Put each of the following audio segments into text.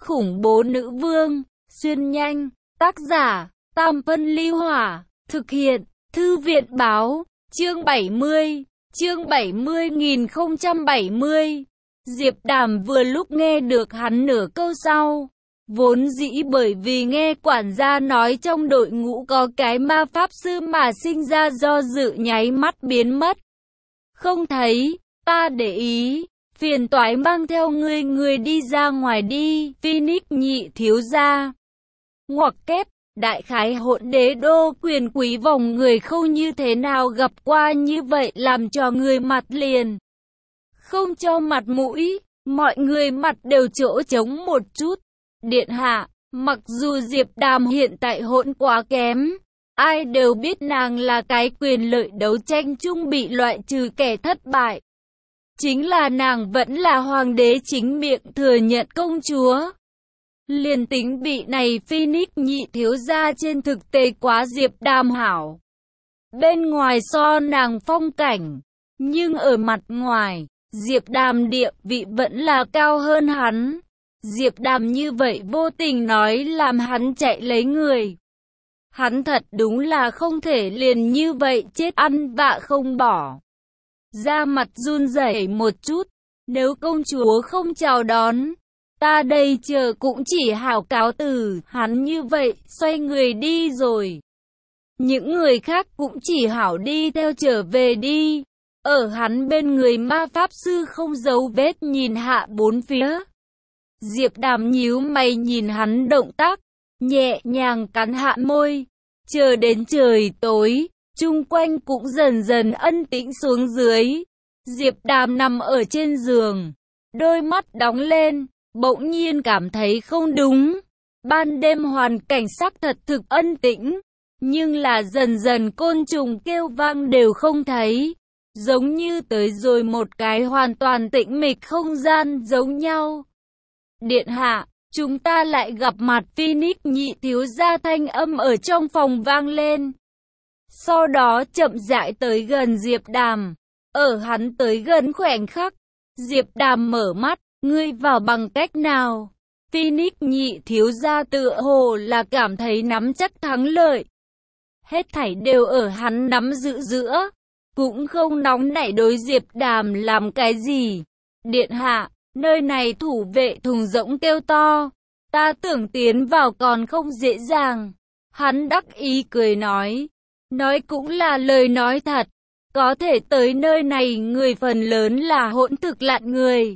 khủng bố nữ vương, xuyên nhanh, tác giả, Tam Phân Ly Hỏa, thực hiện, Thư viện Báo, chương 70, chương 70.070. Diệp Đàm vừa lúc nghe được hắn nửa câu sau. Vốn dĩ bởi vì nghe quản gia nói trong đội ngũ có cái ma pháp sư mà sinh ra do dự nháy mắt biến mất. Không thấy, ta để ý, phiền toái mang theo người đi ra ngoài đi, Phoenix nhị thiếu gia. Ngoặc kép, đại khái hỗn đế đô quyền quý vòng người không như thế nào gặp qua như vậy làm cho người mặt liền. Không cho mặt mũi, mọi người mặt đều chỗ trống một chút. Điện hạ, mặc dù Diệp Đàm hiện tại hỗn quá kém, ai đều biết nàng là cái quyền lợi đấu tranh chung bị loại trừ kẻ thất bại. Chính là nàng vẫn là hoàng đế chính miệng thừa nhận công chúa. Liền tính bị này Phoenix nhị thiếu gia trên thực tế quá Diệp Đàm hảo. Bên ngoài so nàng phong cảnh, nhưng ở mặt ngoài, Diệp Đàm địa vị vẫn là cao hơn hắn. Diệp Đàm như vậy vô tình nói làm hắn chạy lấy người. Hắn thật đúng là không thể liền như vậy chết ăn vạ không bỏ. Da mặt run rẩy một chút, nếu công chúa không chào đón, ta đây chờ cũng chỉ hảo cáo từ. Hắn như vậy, xoay người đi rồi. Những người khác cũng chỉ hảo đi theo trở về đi. Ở hắn bên người ma pháp sư không giấu vết nhìn hạ bốn phía. Diệp Đàm nhíu mày nhìn hắn động tác, nhẹ nhàng cắn hạ môi. Chờ đến trời tối, chung quanh cũng dần dần ân tĩnh xuống dưới. Diệp Đàm nằm ở trên giường, đôi mắt đóng lên, bỗng nhiên cảm thấy không đúng. Ban đêm hoàn cảnh sắc thật thực ân tĩnh, nhưng là dần dần côn trùng kêu vang đều không thấy. Giống như tới rồi một cái hoàn toàn tĩnh mịch không gian giống nhau. Điện hạ, chúng ta lại gặp mặt. Phoenix nhị thiếu gia thanh âm ở trong phòng vang lên. Sau đó chậm rãi tới gần Diệp Đàm. Ở hắn tới gần khoảnh khắc, Diệp Đàm mở mắt, ngươi vào bằng cách nào? Phoenix nhị thiếu gia tựa hồ là cảm thấy nắm chắc thắng lợi. Hết thảy đều ở hắn nắm giữ giữa, cũng không nóng nảy đối Diệp Đàm làm cái gì. Điện hạ, nơi này thủ vệ thùng rỗng kêu to, ta tưởng tiến vào còn không dễ dàng. Hắn đắc ý cười nói cũng là lời nói thật, có thể tới nơi này người phần lớn là hỗn thực lạn người.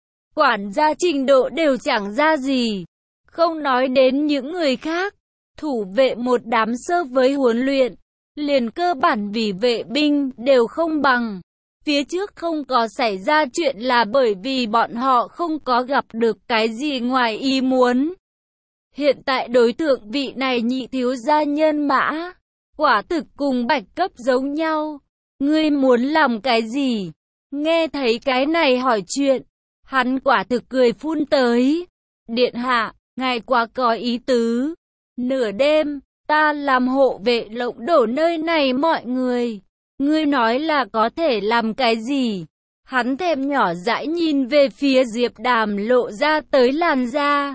Quản gia trình độ đều chẳng ra gì, không nói đến những người khác. Thủ vệ một đám sơ với huấn luyện, liền cơ bản vì vệ binh đều không bằng. Phía trước không có xảy ra chuyện là bởi vì bọn họ không có gặp được cái gì ngoài ý muốn. Hiện tại đối tượng vị này nhị thiếu gia nhân mã, quả thực cùng bạch cấp giống nhau. Ngươi muốn làm cái gì? Nghe thấy cái này hỏi chuyện, hắn quả thực cười phun tới. Điện hạ, ngài quá có ý tứ. Nửa đêm, ta làm hộ vệ lộng đổ nơi này mọi người. Ngươi nói là có thể làm cái gì? Hắn thèm nhỏ dãi nhìn về phía Diệp Đàm lộ ra tới làn da.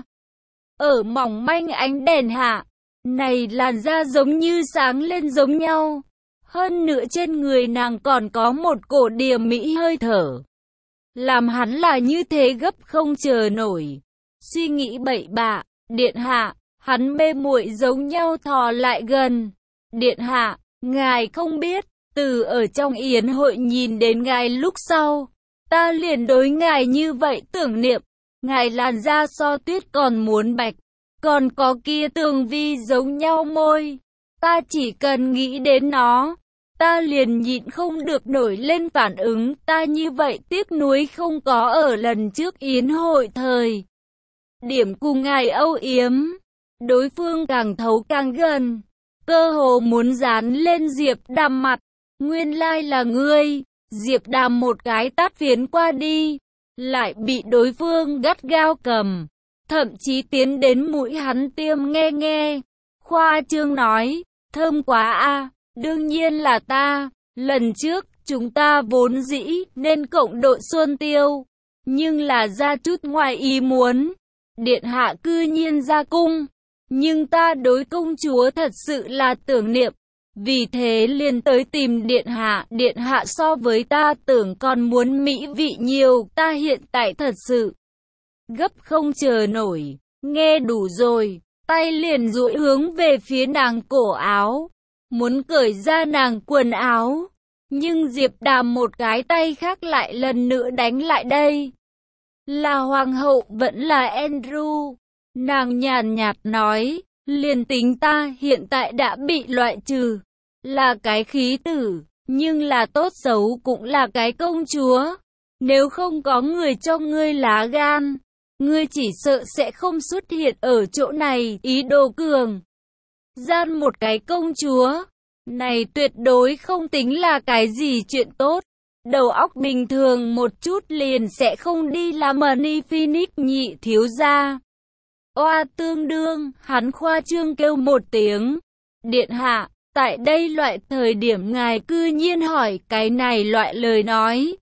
Ở mỏng manh ánh đèn hạ, này làn da giống như sáng lên giống nhau. Hơn nữa trên người nàng còn có một cổ điềm mỹ hơi thở. Làm hắn là như thế gấp không chờ nổi. Suy nghĩ bậy bạ, điện hạ, hắn mê muội giống nhau thò lại gần. Điện hạ, ngài không biết. Từ ở trong yến hội nhìn đến ngài lúc sau, ta liền đối ngài như vậy tưởng niệm. Ngài làn da so tuyết còn muốn bạch, còn có kia tường vi giống nhau môi. Ta chỉ cần nghĩ đến nó, ta liền nhịn không được nổi lên phản ứng. Ta như vậy tiếc nuối không có ở lần trước yến hội thời điểm cùng ngài âu yếm. Đối phương càng thấu càng gần, cơ hồ muốn dán lên Diệp Đàm mặt. Nguyên lai là ngươi. Diệp Đàm một cái tát phiến qua đi, lại bị đối phương gắt gao cầm, thậm chí tiến đến mũi hắn tiêm nghe. Khoa trương nói, thơm quá a, đương nhiên là ta. Lần trước, chúng ta vốn dĩ nên cộng đội xuân tiêu, nhưng là ra chút ngoài ý muốn. điện hạ cư nhiên ra cung, nhưng ta đối công chúa thật sự là tưởng niệm, vì thế liền tới tìm điện hạ so với ta tưởng còn muốn mỹ vị nhiều, ta hiện tại thật sự gấp không chờ nổi, nghe đủ rồi, tay liền duỗi hướng về phía nàng cổ áo, muốn cởi ra nàng quần áo, nhưng Diệp Đàm một cái tay khác lại lần nữa đánh lại đây. Là hoàng hậu vẫn là Andrew, nàng nhàn nhạt nói, liền tính ta hiện tại đã bị loại trừ, là cái khí tử, nhưng là tốt xấu cũng là cái công chúa, nếu không có người cho ngươi lá gan, ngươi chỉ sợ sẽ không xuất hiện ở chỗ này, ý đồ cường gian một cái công chúa, này tuyệt đối không tính là cái gì chuyện tốt. Đầu óc bình thường một chút liền sẽ không đi làm Money Phoenix nhị thiếu gia. Oa tương đương, hắn khoa trương kêu một tiếng. Điện hạ, tại đây loại thời điểm ngài cư nhiên hỏi cái này loại lời nói.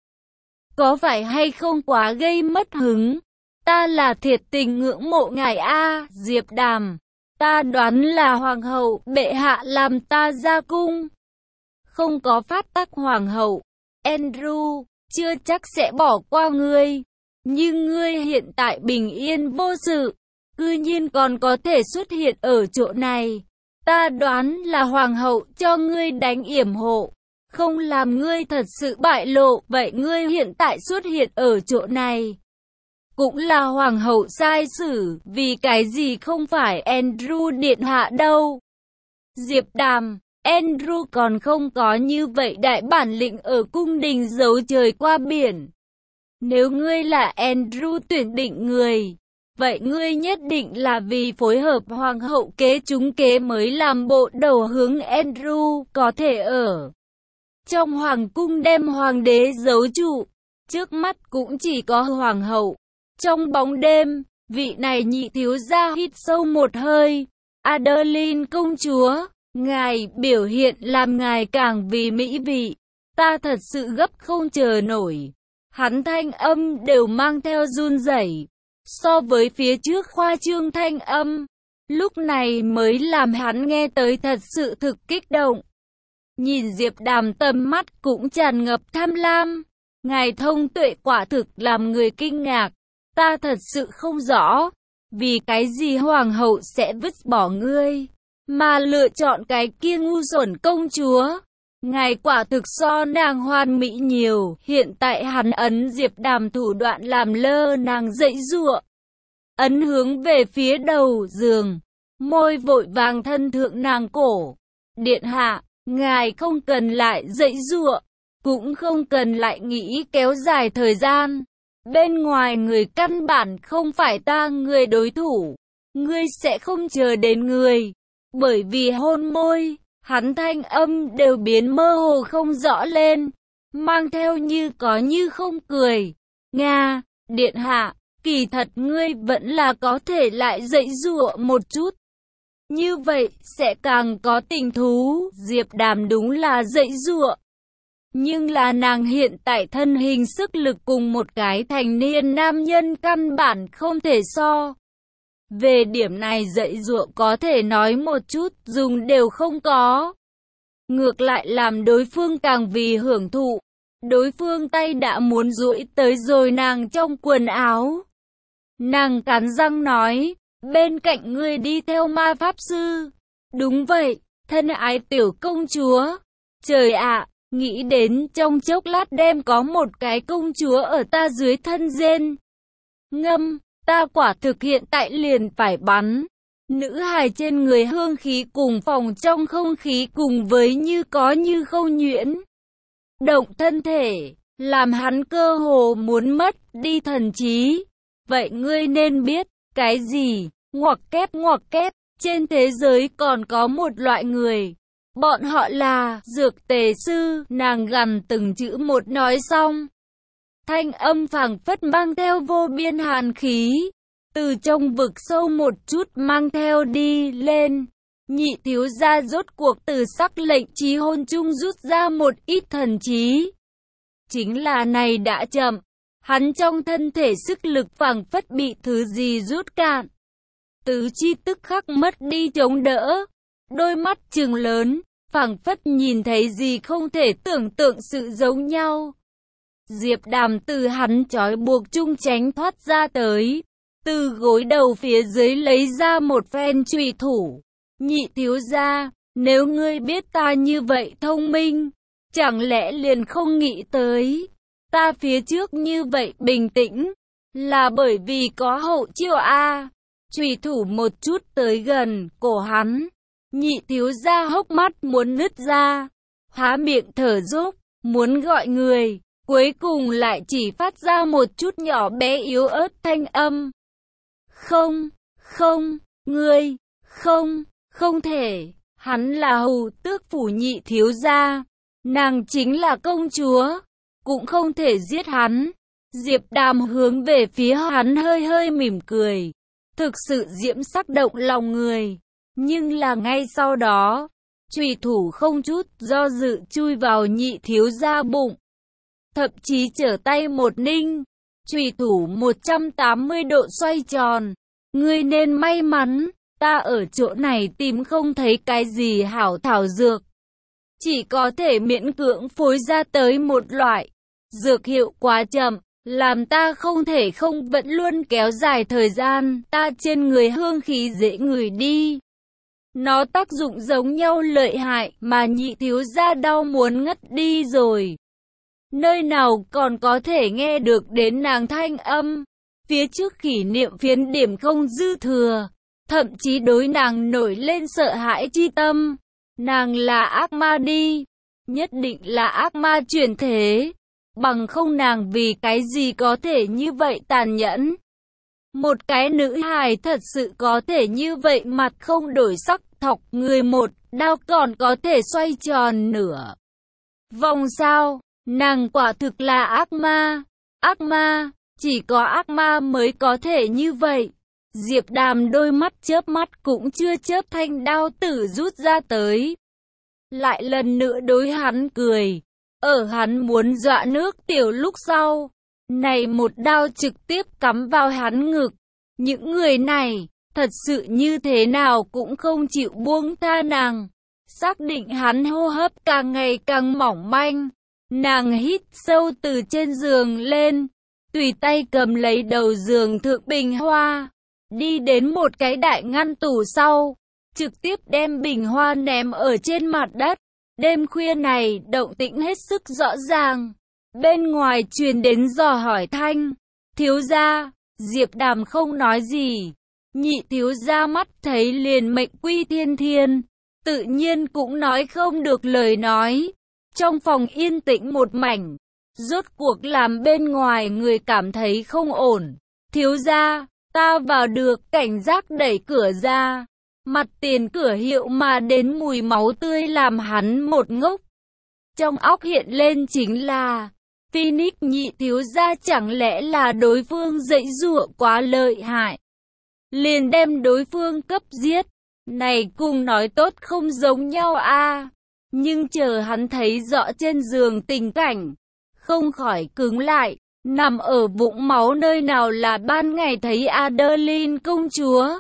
Có phải hay không quá gây mất hứng? Ta là thiệt tình ngưỡng mộ ngài a, Diệp Đàm. Ta đoán là hoàng hậu, bệ hạ làm ta ra cung. Không có phát tắc hoàng hậu. Andrew, chưa chắc sẽ bỏ qua ngươi. Nhưng ngươi hiện tại bình yên vô sự, cư nhiên còn có thể xuất hiện ở chỗ này. Ta đoán là hoàng hậu cho ngươi đánh yểm hộ, không làm ngươi thật sự bại lộ. Vậy ngươi hiện tại xuất hiện ở chỗ này, cũng là hoàng hậu sai xử, vì cái gì không phải Andrew điện hạ đâu? Diệp Đàm, Andrew còn không có như vậy đại bản lĩnh ở cung đình giấu trời qua biển. Nếu ngươi là Andrew tuyển định người, vậy ngươi nhất định là vì phối hợp hoàng hậu kế trúng kế mới làm bộ đầu hướng Andrew có thể ở trong hoàng cung đem hoàng đế giấu trụ. Trước mắt cũng chỉ có hoàng hậu. Trong bóng đêm, vị này nhị thiếu gia hít sâu một hơi. Adeline công chúa, ngài biểu hiện làm ngài càng vì mỹ vị. Ta thật sự gấp không chờ nổi. Hắn thanh âm đều mang theo run rẩy. So với phía trước khoa trương thanh âm, lúc này mới làm hắn nghe tới thật sự thực kích động. Nhìn Diệp Đàm tầm mắt cũng tràn ngập tham lam. Ngài thông tuệ quả thực làm người kinh ngạc. Ta thật sự không rõ, vì cái gì hoàng hậu sẽ vứt bỏ ngươi, mà lựa chọn cái kia ngu xuẩn công chúa. Ngài quả thực so nàng hoàn mỹ nhiều. Hiện tại hắn ấn Diệp Đàm thủ đoạn làm lơ nàng dãy giụa, ấn hướng về phía đầu giường, môi vội vàng thân thượng nàng cổ. Điện hạ, ngài không cần lại dãy giụa, cũng không cần lại nghĩ kéo dài thời gian. Bên ngoài người căn bản không phải ta người đối thủ, ngươi sẽ không chờ đến người, bởi vì hôn môi. Hắn thanh âm đều biến mơ hồ không rõ lên, mang theo như có như không cười. Nga, điện hạ, kỳ thật ngươi vẫn là có thể lại dãy giụa một chút. Như vậy sẽ càng có tình thú. Diệp Đàm đúng là dãy giụa. Nhưng là nàng hiện tại thân hình sức lực cùng một cái thành niên nam nhân căn bản không thể so. Về điểm này dãy giụa có thể nói một chút dùng đều không có. Ngược lại làm đối phương càng vì hưởng thụ. Đối phương tay đã muốn duỗi tới rồi nàng trong quần áo. Nàng cắn răng nói, bên cạnh ngươi đi theo ma pháp sư. Đúng vậy, thân ái tiểu công chúa. Trời ạ, nghĩ đến trong chốc lát đem có một cái công chúa ở ta dưới thân rên. Ngâm. Ta quả thực hiện tại liền phải bắn. Nữ hài trên người hương khí cùng phòng trong không khí cùng với như có như không nhuyễn động thân thể, làm hắn cơ hồ muốn mất đi thần trí. Vậy ngươi nên biết, cái gì, ngoặc kép, trên thế giới còn có một loại người. Bọn họ là dược tề sư, nàng gằn từng chữ một nói xong. Thanh âm phảng phất mang theo vô biên hàn khí, từ trong vực sâu một chút mang theo đi lên. Nhị thiếu gia rốt cuộc từ sắc lệnh chí hôn chung rút ra một ít thần trí. Chính là này đã chậm, Hắn trong thân thể sức lực phảng phất bị thứ gì rút cạn. Tứ chi tức khắc mất đi chống đỡ. Đôi mắt trừng lớn, phảng phất nhìn thấy gì không thể tưởng tượng sự giống nhau. Diệp Đàm từ hắn trói buộc chung tránh thoát ra tới. Từ gối đầu phía dưới lấy ra một phen chùy thủ. Nhị thiếu gia, nếu ngươi biết ta như vậy thông minh, chẳng lẽ liền không nghĩ tới ta phía trước như vậy bình tĩnh, là bởi vì có hậu chiêu a. Chùy thủ một chút tới gần cổ hắn. Nhị thiếu gia hốc mắt muốn nứt ra, há miệng thở dốc, muốn gọi người, cuối cùng lại chỉ phát ra một chút nhỏ bé yếu ớt thanh âm. Không, không, ngươi, không thể, hắn là hầu tước phủ nhị thiếu gia, nàng chính là công chúa, cũng không thể giết hắn. Diệp Đàm hướng về phía hắn hơi hơi mỉm cười, thực sự diễm sắc động lòng người. Nhưng là ngay sau đó, chùy thủ không chút do dự chui vào nhị thiếu gia bụng. Thậm chí trở tay một ninh, chùy thủ 180 độ xoay tròn. Ngươi nên may mắn, ta ở chỗ này tìm không thấy cái gì hảo thảo dược. Chỉ có thể miễn cưỡng phối ra tới một loại. Dược hiệu quá chậm, làm ta không thể không vẫn luôn kéo dài thời gian, ta trên người hương khí dễ ngửi đi. Nó tác dụng giống nhau lợi hại mà nhị thiếu gia đau muốn ngất đi rồi. Nơi nào còn có thể nghe được đến nàng thanh âm. Phía trước kỷ niệm phiến điểm không dư thừa, thậm chí đối nàng nổi lên sợ hãi chi tâm. Nàng là ác ma đi, nhất định là ác ma chuyển thế. Bằng không nàng vì cái gì có thể như vậy tàn nhẫn. Một cái nữ hài thật sự có thể như vậy mặt không đổi sắc thọc người một đao còn có thể xoay tròn nửa vòng sao. Nàng quả thực là ác ma. Ác ma, chỉ có ác ma mới có thể như vậy. Diệp Đàm đôi mắt chớp mắt cũng chưa chớp thanh đao tử rút ra tới. Lại lần nữa đối hắn cười. Ở hắn muốn dọa nước tiểu lúc sau, này một đao trực tiếp cắm vào hắn ngực. Những người này, thật sự như thế nào cũng không chịu buông tha nàng. Xác định hắn hô hấp càng ngày càng mỏng manh. Nàng hít sâu từ trên giường lên, tùy tay cầm lấy đầu giường thượng bình hoa, đi đến một cái đại ngăn tủ sau, trực tiếp đem bình hoa ném ở trên mặt đất. Đêm khuya này động tĩnh hết sức rõ ràng. Bên ngoài truyền đến dò hỏi thanh. Thiếu gia, Diệp Đàm không nói gì. Nhị thiếu gia mắt thấy liền mệnh quy thiên thiên, tự nhiên cũng nói không được lời nói. Trong phòng yên tĩnh một mảnh, rốt cuộc làm bên ngoài người cảm thấy không ổn. Thiếu gia, ta vào được, cảnh giác đẩy cửa ra. Mặt tiền cửa hiệu mà đến mùi máu tươi làm hắn một ngốc. Trong óc hiện lên chính là Phoenix nhị thiếu gia, chẳng lẽ là đối phương giãy giụa quá lợi hại, liền đem đối phương cấp giết. Này cùng nói tốt không giống nhau a. Nhưng chờ hắn thấy rõ trên giường tình cảnh, không khỏi cứng lại. Nằm ở vũng máu nơi nào là ban ngày thấy Adeline công chúa.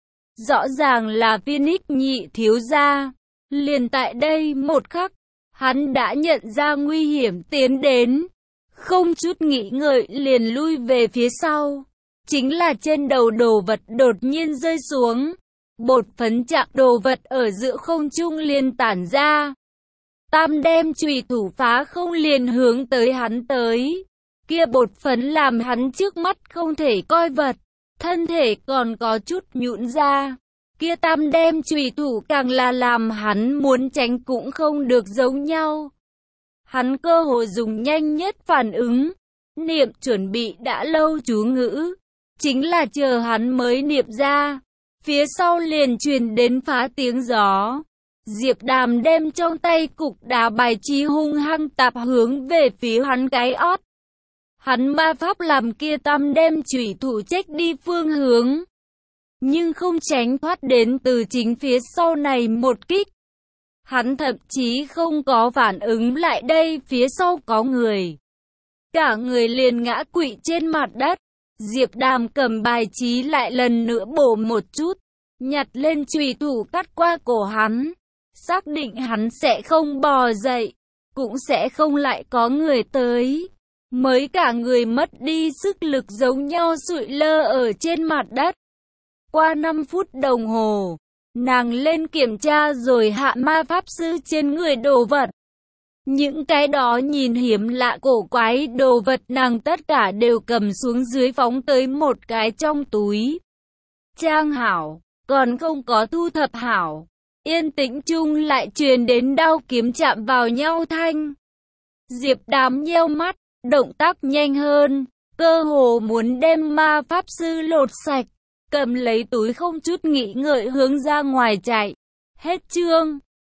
Rõ ràng là Phoenix nhị thiếu gia. Liền tại đây một khắc, hắn đã nhận ra nguy hiểm tiến đến. Không chút nghĩ ngợi liền lui về phía sau. Chính là trên đầu đồ vật đột nhiên rơi xuống. Bột phấn chạm đồ vật ở giữa không trung liền tản ra. Tam đem chùy thủ phá không liền hướng tới hắn tới. Kia bột phấn làm hắn trước mắt không thể coi vật. Thân thể còn có chút nhũn ra. Kia tam đem chùy thủ càng là làm hắn muốn tránh cũng không được giống nhau. Hắn cơ hồ dùng nhanh nhất phản ứng. Niệm chuẩn bị đã lâu chú ngữ. Chính là chờ hắn mới niệm ra. Phía sau liền truyền đến phá tiếng gió. Diệp Đàm đem trong tay cục đá bài chi hung hăng tạp hướng về phía hắn cái ót. Hắn ma pháp làm kia tam đem chủy thủ trách đi phương hướng, nhưng không tránh thoát đến từ chính phía sau này một kích. Hắn thậm chí không có phản ứng lại đây phía sau có người. cả người liền ngã quỵ trên mặt đất. Diệp Đàm cầm bài chí lại lần nữa bổ một chút, nhặt lên chùy thủ cắt qua cổ hắn, xác định hắn sẽ không bò dậy, cũng sẽ không lại có người tới. Mới cả người mất đi sức lực giống nhau sụi lơ ở trên mặt đất. Qua 5 phút đồng hồ, nàng lên kiểm tra rồi hạ ma pháp sư trên người đồ vật. Những cái đó nhìn hiếm lạ cổ quái đồ vật nàng tất cả đều cầm xuống dưới phóng tới một cái trong túi. Trang hảo, còn không có thu thập hảo. Yên tĩnh chung lại truyền đến đao kiếm chạm vào nhau thanh. Diệp Đàm nheo mắt, động tác nhanh hơn, cơ hồ muốn đem ma pháp sư lột sạch, cầm lấy túi không chút nghĩ ngợi hướng ra ngoài chạy. Hết chương.